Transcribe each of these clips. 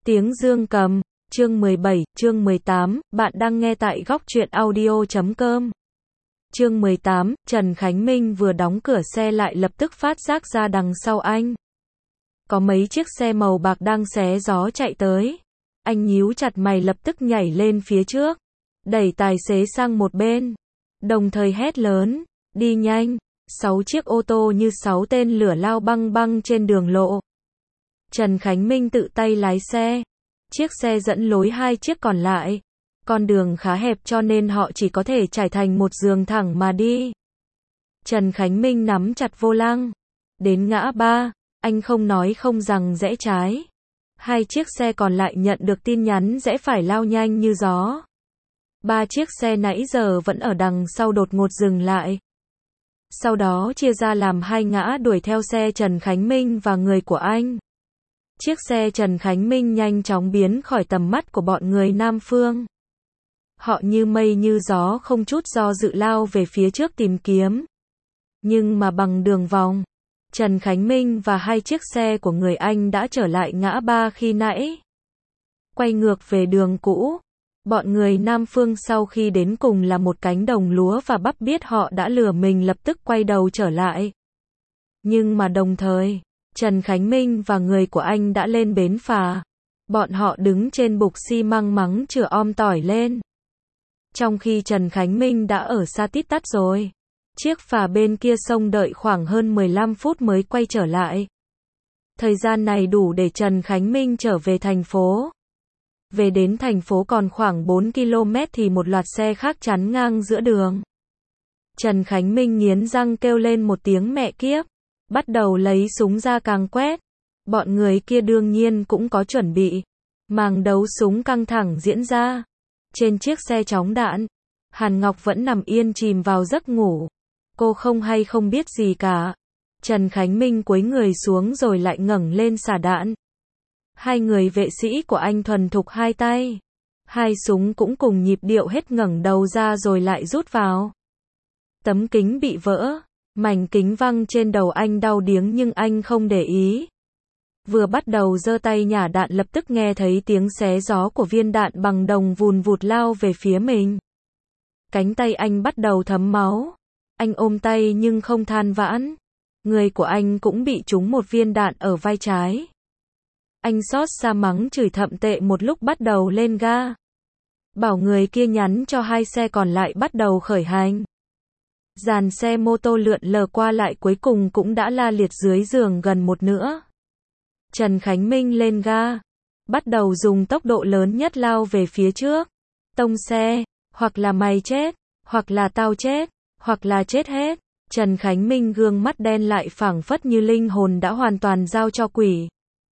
Tiếng dương cầm, chương 17, chương 18, bạn đang nghe tại góc truyện audio.com. Chương 18, Trần Khánh Minh vừa đóng cửa xe lại lập tức phát giác ra đằng sau anh. Có mấy chiếc xe màu bạc đang xé gió chạy tới. Anh nhíu chặt mày lập tức nhảy lên phía trước, đẩy tài xế sang một bên, đồng thời hét lớn, đi nhanh. 6 chiếc ô tô như 6 tên lửa lao băng băng trên đường lộ. Trần Khánh Minh tự tay lái xe. Chiếc xe dẫn lối 2 chiếc còn lại. Con đường khá hẹp cho nên họ chỉ có thể trải thành một đường thẳng mà đi. Trần Khánh Minh nắm chặt vô lăng. Đến ngã ba, anh không nói không rằng rẽ trái. 2 chiếc xe còn lại nhận được tin nhắn rẽ phải lao nhanh như gió. 3 chiếc xe nãy giờ vẫn ở đằng sau đột ngột dừng lại. Sau đó chia ra làm 2 ngã đuổi theo xe Trần Khánh Minh và người của anh. Chiếc xe Trần Khánh Minh nhanh chóng biến khỏi tầm mắt của bọn người Nam Phương. Họ như mây như gió không chút do dự lao về phía trước tìm kiếm. Nhưng mà bằng đường vòng, Trần Khánh Minh và 2 chiếc xe của người anh đã trở lại ngã ba khi nãy. Quay ngược về đường cũ. Bọn người Nam Phương sau khi đến cùng là một cánh đồng lúa và bắp biết họ đã lừa mình lập tức quay đầu trở lại. Nhưng mà đồng thời, Trần Khánh Minh và người của anh đã lên bến phà. Bọn họ đứng trên bục xi măng mắng chửi om tỏi lên. Trong khi Trần Khánh Minh đã ở xa tít tắt rồi. Chiếc phà bên kia sông đợi khoảng hơn 15 phút mới quay trở lại. Thời gian này đủ để Trần Khánh Minh trở về thành phố. Về đến thành phố còn khoảng 4 km thì một loạt xe khác chắn ngang giữa đường. Trần Khánh Minh nghiến răng kêu lên một tiếng mẹ kiếp. Bắt đầu lấy súng ra càng quét. Bọn người kia đương nhiên cũng có chuẩn bị. Màn đấu súng căng thẳng diễn ra. Trên chiếc xe chóng đạn, Hàn Ngọc vẫn nằm yên chìm vào giấc ngủ. Cô không hay không biết gì cả. Trần Khánh Minh cúi người xuống rồi lại ngẩng lên xả đạn. 2 người vệ sĩ của anh thuần thục 2 tay. 2 súng cũng cùng nhịp điệu hết ngẩng đầu ra rồi lại rút vào. Tấm kính bị vỡ. Mảnh kính văng trên đầu anh đau điếng nhưng anh không để ý. Vừa bắt đầu giơ tay nhả đạn lập tức nghe thấy tiếng xé gió của viên đạn bằng đồng vùn vụt lao về phía mình. Cánh tay anh bắt đầu thấm máu. Anh ôm tay nhưng không than vãn. Người của anh cũng bị trúng một viên đạn ở vai trái. Anh xót xa mắng chửi thậm tệ một lúc bắt đầu lên ga. Bảo người kia nhắn cho 2 xe còn lại bắt đầu khởi hành. Dàn xe mô tô lượn lờ qua lại cuối cùng cũng đã la liệt dưới giường gần một nửa. Trần Khánh Minh lên ga. Bắt đầu dùng tốc độ lớn nhất lao về phía trước. Tông xe. Hoặc là mày chết. Hoặc là tao chết. Hoặc là chết hết. Trần Khánh Minh gương mắt đen lại phảng phất như linh hồn đã hoàn toàn giao cho quỷ.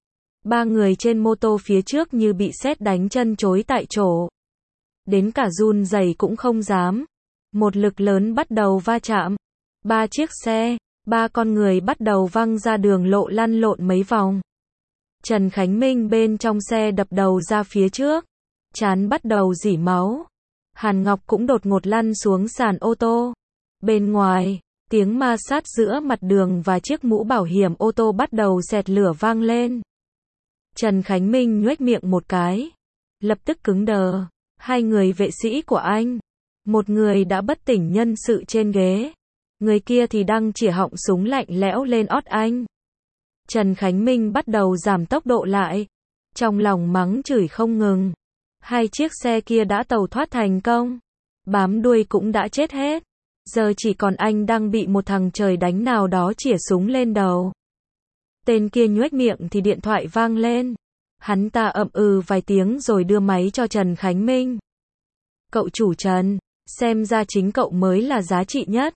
3 người trên mô tô phía trước như bị sét đánh chân chối tại chỗ. Đến cả run rẩy cũng không dám. Một lực lớn bắt đầu va chạm. 3 chiếc xe, 3 con người bắt đầu văng ra đường lộ lăn lộn mấy vòng. Trần Khánh Minh bên trong xe đập đầu ra phía trước. Trán bắt đầu rỉ máu. Hàn Ngọc cũng đột ngột lăn xuống sàn ô tô. Bên ngoài, tiếng ma sát giữa mặt đường và chiếc mũ bảo hiểm ô tô bắt đầu xẹt lửa vang lên. Trần Khánh Minh nhoẻc miệng một cái. Lập tức cứng đờ. 2 người vệ sĩ của anh. Một người đã bất tỉnh nhân sự trên ghế. Người kia thì đang chĩa họng súng lạnh lẽo lên ót anh. Trần Khánh Minh bắt đầu giảm tốc độ lại. Trong lòng mắng chửi không ngừng. 2 chiếc xe kia đã tẩu thoát thành công. Bám đuôi cũng đã chết hết. Giờ chỉ còn anh đang bị một thằng trời đánh nào đó chĩa súng lên đầu. Tên kia nhoẻc miệng thì điện thoại vang lên. Hắn ta ậm ừ vài tiếng rồi đưa máy cho Trần Khánh Minh. Cậu chủ Trần, xem ra chính cậu mới là giá trị nhất.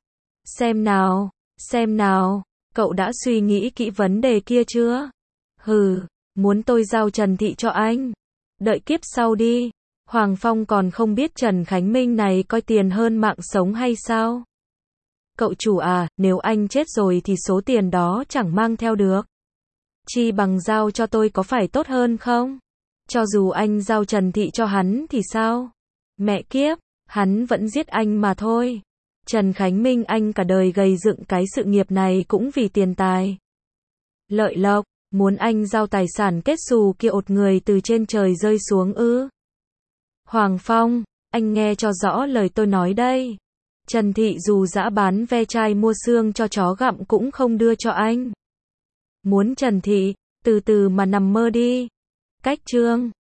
Xem nào, cậu đã suy nghĩ kỹ vấn đề kia chưa? Hừ, muốn tôi giao Trần Thị cho anh? Đợi kiếp sau đi. Hoàng Phong còn không biết Trần Khánh Minh này coi tiền hơn mạng sống hay sao? Cậu chủ à, nếu anh chết rồi thì số tiền đó chẳng mang theo được. Chi bằng giao cho tôi có phải tốt hơn không? Cho dù anh giao Trần Thị cho hắn thì sao? Mẹ kiếp, hắn vẫn giết anh mà thôi. Trần Khánh Minh anh cả đời gầy dựng cái sự nghiệp này cũng vì tiền tài. Lợi lộc, Muốn anh giao tài sản kết xù kia ột người từ trên trời rơi xuống ư? Hoàng Phong, anh nghe cho rõ lời tôi nói đây. Trần Thị dù dã bán ve chai mua xương cho chó gặm cũng không đưa cho anh. Muốn Trần Thị, từ từ mà nằm mơ đi. Cách chương